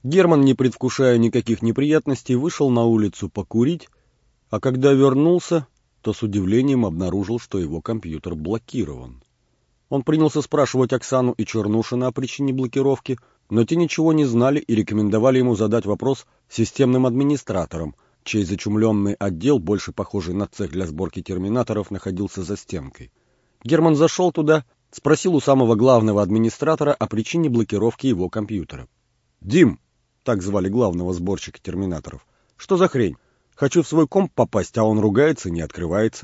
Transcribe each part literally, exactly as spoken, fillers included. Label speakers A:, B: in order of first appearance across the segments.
A: Герман, не предвкушая никаких неприятностей, вышел на улицу покурить, а когда вернулся, то с удивлением обнаружил, что его компьютер блокирован. Он принялся спрашивать Оксану и Чернушина о причине блокировки, но те ничего не знали и рекомендовали ему задать вопрос системным администраторам, чей зачумленный отдел, больше похожий на цех для сборки терминаторов, находился за стенкой. Герман зашел туда, спросил у самого главного администратора о причине блокировки его компьютера. «Дим», так звали главного сборщика терминаторов, — «что за хрень? Хочу в свой комп попасть, а он ругается, не открывается».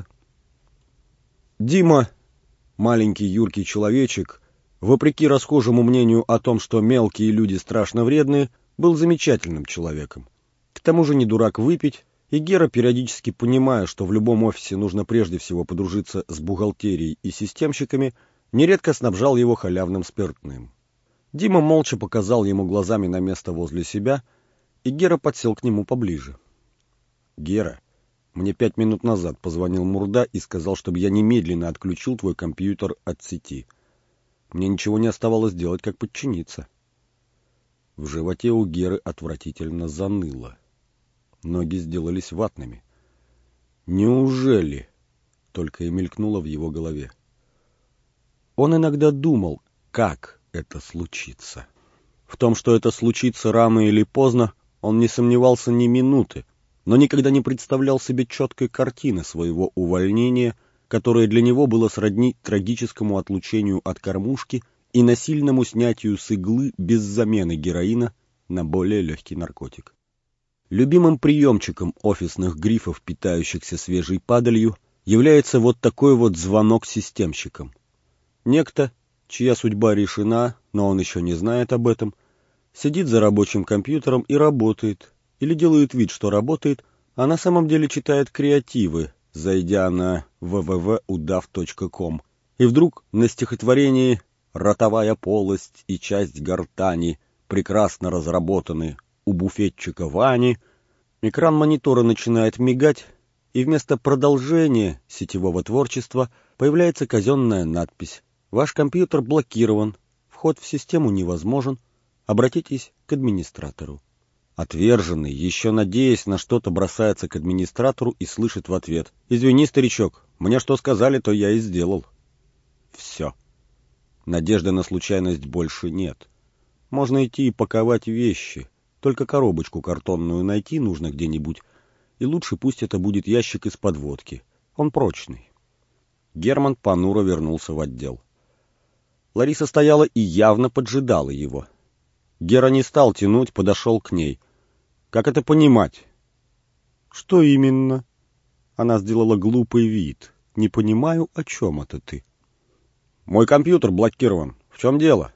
A: Дима, маленький юркий человечек, вопреки расхожему мнению о том, что мелкие люди страшно вредные, был замечательным человеком. К тому же не дурак выпить, и Гера, периодически понимая, что в любом офисе нужно прежде всего подружиться с бухгалтерией и системщиками, нередко снабжал его халявным спиртным. Дима молча показал ему глазами на место возле себя, и Гера подсел к нему поближе. «Гера, мне пять минут назад позвонил Мурда и сказал, чтобы я немедленно отключил твой компьютер от сети. Мне ничего не оставалось делать, как подчиниться». В животе у Геры отвратительно заныло. Ноги сделались ватными. «Неужели?» — только и мелькнуло в его голове. Он иногда думал, как это случится. В том, что это случится рано или поздно, он не сомневался ни минуты, но никогда не представлял себе четкой картины своего увольнения, которое для него было сродни трагическому отлучению от кормушки и насильному снятию с иглы без замены героина на более легкий наркотик. Любимым приемчиком офисных грифов, питающихся свежей падалью, является вот такой вот звонок системщикам. Некто, чья судьба решена, но он еще не знает об этом, сидит за рабочим компьютером и работает, или делает вид, что работает, а на самом деле читает креативы, зайдя на вэ вэ вэ точка удав точка ком, и вдруг на стихотворении «Ротовая полость и часть гортани прекрасно разработаны у буфетчика Вани», экран монитора начинает мигать, и вместо продолжения сетевого творчества появляется казенная надпись: «Ваш компьютер блокирован, вход в систему невозможен, обратитесь к администратору». Отверженный, еще надеясь на что-то, бросается к администратору и слышит в ответ: «Извини, старичок, мне что сказали, то я и сделал». Все. Надежды на случайность больше нет. Можно идти и паковать вещи, только коробочку картонную найти нужно где-нибудь, и лучше пусть это будет ящик из-под водки, он прочный. Герман понуро вернулся в отдел. Лариса стояла и явно поджидала его. Гера не стал тянуть, подошел к ней. «Как это понимать?» «Что именно?» Она сделала глупый вид. «Не понимаю, о чем это ты?» «Мой компьютер блокирован. В чем дело?»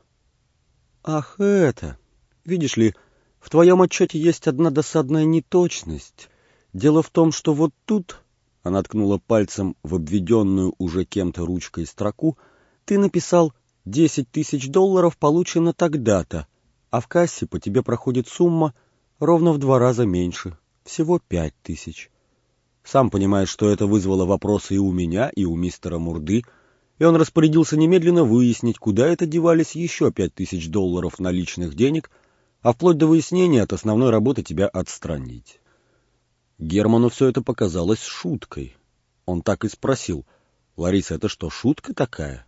A: «Ах, это! Видишь ли, в твоем отчете есть одна досадная неточность. Дело в том, что вот тут...» Она ткнула пальцем в обведенную уже кем-то ручкой строку. «Ты написал десять тысяч долларов получено тогда-то, а в кассе по тебе проходит сумма ровно в два раза меньше, всего пять тысяч. Сам понимаешь, что это вызвало вопросы и у меня, и у мистера Мурды, и он распорядился немедленно выяснить, куда это девались еще пять тысяч долларов наличных денег, а вплоть до выяснения от основной работы тебя отстранить». Герману все это показалось шуткой. Он так и спросил: «Лариса, это что, шутка такая?»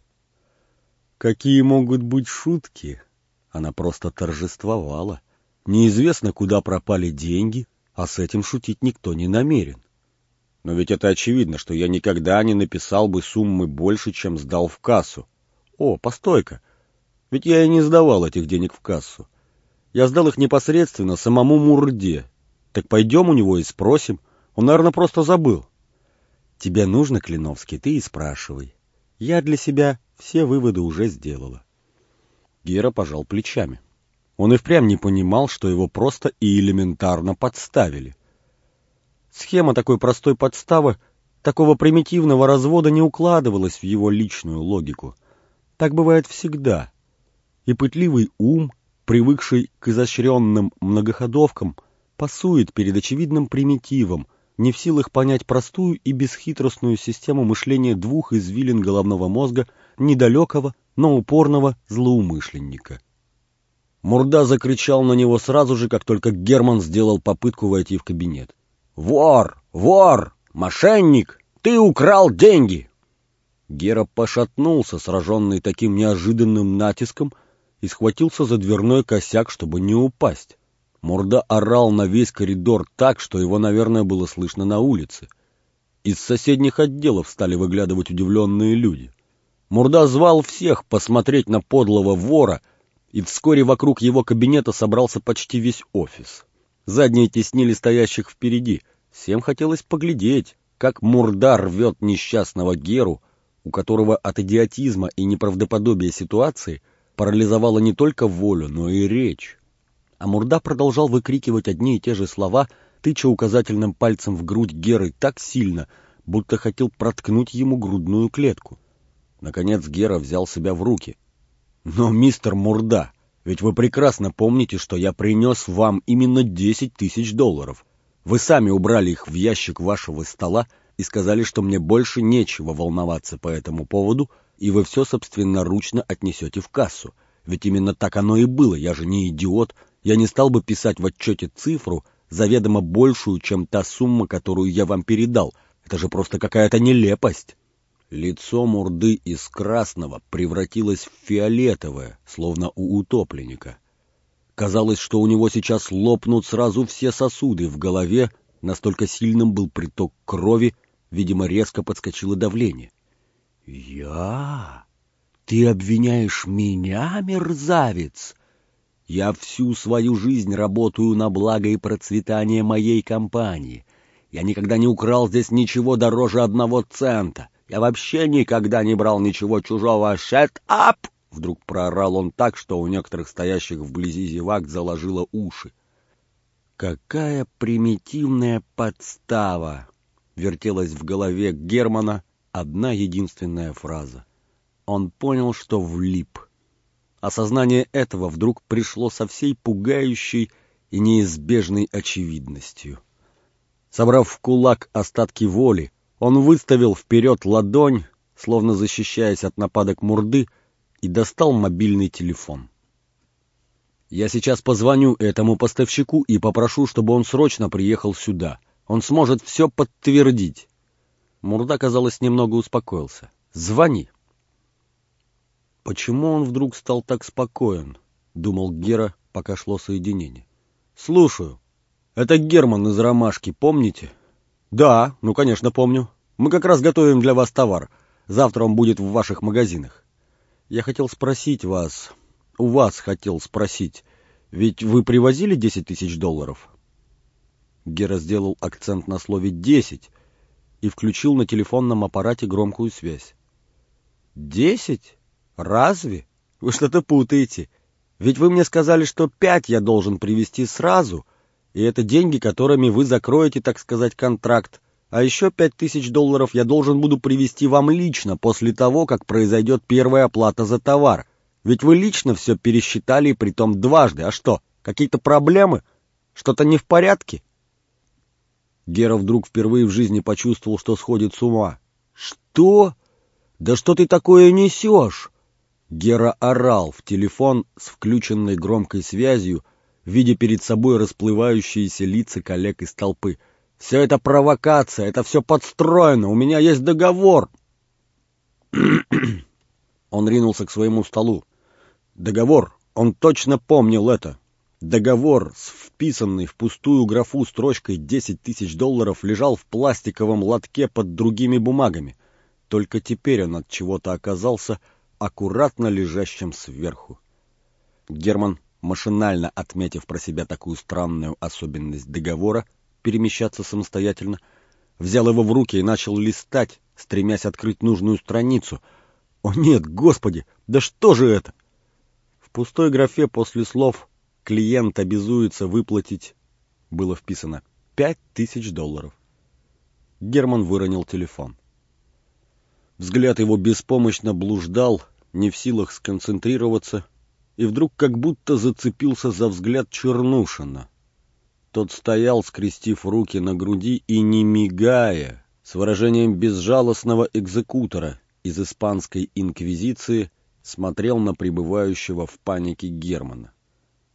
A: «Какие могут быть шутки?» Она просто торжествовала. Неизвестно, куда пропали деньги, а с этим шутить никто не намерен. «Но ведь это очевидно, что я никогда не написал бы суммы больше, чем сдал в кассу». «О, постой-ка! Ведь я и не сдавал этих денег в кассу. Я сдал их непосредственно самому Мурде. Так пойдем у него и спросим. Он, наверное, просто забыл». «Тебе нужно, Клиновский, ты и спрашивай. Я для себя все выводы уже сделала». Гера пожал плечами. Он и впрямь не понимал, что его просто и элементарно подставили. Схема такой простой подставы, такого примитивного развода не укладывалась в его личную логику. Так бывает всегда. И пытливый ум, привыкший к изощренным многоходовкам, пасует перед очевидным примитивом, не в силах понять простую и бесхитростную систему мышления двух извилин головного мозга недалекого, но упорного злоумышленника. Мурда закричал на него сразу же, как только Герман сделал попытку войти в кабинет. «Вор! Вор! Мошенник! Ты украл деньги!» Гера пошатнулся, сраженный таким неожиданным натиском, и схватился за дверной косяк, чтобы не упасть. Мурда орал на весь коридор так, что его, наверное, было слышно на улице. Из соседних отделов стали выглядывать удивленные люди. Мурда звал всех посмотреть на подлого вора, и вскоре вокруг его кабинета собрался почти весь офис. Задние теснили стоящих впереди. Всем хотелось поглядеть, как Мурда рвет несчастного Геру, у которого от идиотизма и неправдоподобия ситуации парализовала не только волю, но и речь. А Мурда продолжал выкрикивать одни и те же слова, тыча указательным пальцем в грудь Геры так сильно, будто хотел проткнуть ему грудную клетку. Наконец Гера взял себя в руки. «Но, мистер Мурда, ведь вы прекрасно помните, что я принес вам именно десять тысяч долларов. Вы сами убрали их в ящик вашего стола и сказали, что мне больше нечего волноваться по этому поводу, и вы все собственноручно отнесете в кассу. Ведь именно так оно и было, я же не идиот. Я не стал бы писать в отчете цифру, заведомо большую, чем та сумма, которую я вам передал. Это же просто какая-то нелепость». Лицо Мурды из красного превратилось в фиолетовое, словно у утопленника. Казалось, что у него сейчас лопнут сразу все сосуды в голове, настолько сильным был приток крови, видимо, резко подскочило давление. «Я? Ты обвиняешь меня, мерзавец? Я всю свою жизнь работаю на благо и процветание моей компании. Я никогда не украл здесь ничего дороже одного цента. Я вообще никогда не брал ничего чужого. Shut up!» Вдруг проорал он так, что у некоторых стоящих вблизи зевак заложило уши. «Какая примитивная подстава!» Вертелась в голове Германа одна единственная фраза. Он понял, что влип. Осознание этого вдруг пришло со всей пугающей и неизбежной очевидностью. Собрав в кулак остатки воли, он выставил вперед ладонь, словно защищаясь от нападок Мурды, и достал мобильный телефон. «Я сейчас позвоню этому поставщику и попрошу, чтобы он срочно приехал сюда. Он сможет все подтвердить». Мурда, казалось, немного успокоился. «Звони». «Почему он вдруг стал так спокоен?» — думал Гера, пока шло соединение. «Слушаю. Это Герман из «Ромашки», помните?» «Да, ну, конечно, помню. Мы как раз готовим для вас товар. Завтра он будет в ваших магазинах. Я хотел спросить вас, у вас хотел спросить, ведь вы привозили десять тысяч долларов?» Гера сделал акцент на слове «десять» и включил на телефонном аппарате громкую связь. «Десять? Разве? Вы что-то путаете. Ведь вы мне сказали, что пять я должен привезти сразу, и это деньги, которыми вы закроете, так сказать, контракт. А еще пять тысяч долларов я должен буду привезти вам лично после того, как произойдет первая оплата за товар. Ведь вы лично все пересчитали, и притом дважды. А что, какие-то проблемы? Что-то не в порядке?» Гера вдруг впервые в жизни почувствовал, что сходит с ума. «Что? Да что ты такое несешь?» Гера орал в телефон с включенной громкой связью, видя перед собой расплывающиеся лица коллег из толпы. «Все это провокация, это все подстроено, у меня есть договор!» Он ринулся к своему столу. Договор, он точно помнил это. Договор с вписанной в пустую графу строчкой десять тысяч долларов лежал в пластиковом лотке под другими бумагами. Только теперь он от чего-то оказался аккуратно лежащим сверху. Герман, машинально отметив про себя такую странную особенность договора, перемещаться самостоятельно, взял его в руки и начал листать, стремясь открыть нужную страницу. О нет, господи, да что же это? В пустой графе после слов «клиент обязуется выплатить» было вписано пять тысяч долларов. Герман выронил телефон. Взгляд его беспомощно блуждал, не в силах сконцентрироваться, и вдруг как будто зацепился за взгляд Чернушина. Тот стоял, скрестив руки на груди и, не мигая, с выражением безжалостного экзекутора из испанской инквизиции, смотрел на пребывающего в панике Германа.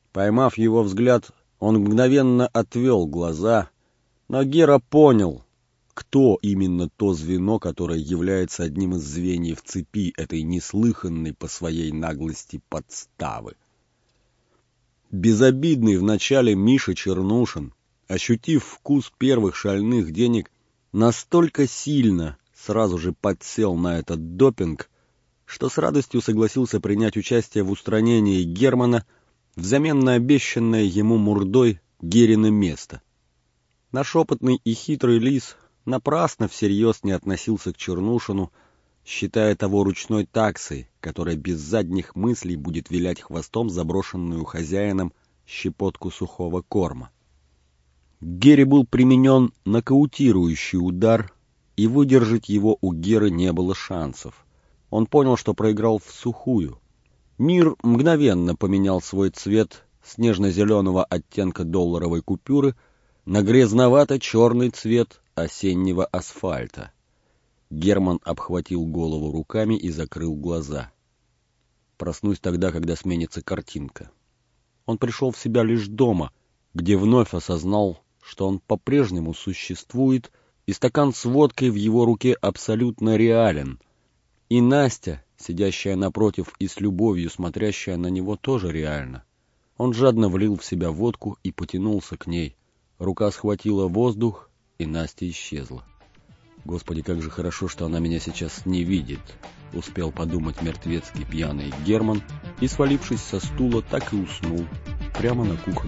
A: Поймав его взгляд, он мгновенно отвел глаза, но Гера понял, кто именно то звено, которое является одним из звеньев цепи этой неслыханной по своей наглости подставы. Безобидный вначале Миша Чернушин, ощутив вкус первых шальных денег, настолько сильно сразу же подсел на этот допинг, что с радостью согласился принять участие в устранении Германа взамен на обещанное ему Мурдой Герино место. Наш опытный и хитрый лис напрасно всерьез не относился к Чернушину, считая того ручной таксой, которая без задних мыслей будет вилять хвостом заброшенную хозяином щепотку сухого корма. Гере был применен нокаутирующий удар, и выдержать его у Геры не было шансов. Он понял, что проиграл всухую. Мир мгновенно поменял свой цвет с нежно-зеленого оттенка долларовой купюры на грязновато-черный цвет осеннего асфальта. Герман обхватил голову руками и закрыл глаза. Проснусь тогда, когда сменится картинка. Он пришел в себя лишь дома, где вновь осознал, что он по-прежнему существует, и стакан с водкой в его руке абсолютно реален. И Настя, сидящая напротив и с любовью смотрящая на него, тоже реальна. Он жадно влил в себя водку и потянулся к ней. Рука схватила воздух, и Настя исчезла. «Господи, как же хорошо, что она меня сейчас не видит», — успел подумать мертвецкий пьяный Герман и, свалившись со стула, так и уснул прямо на кухонном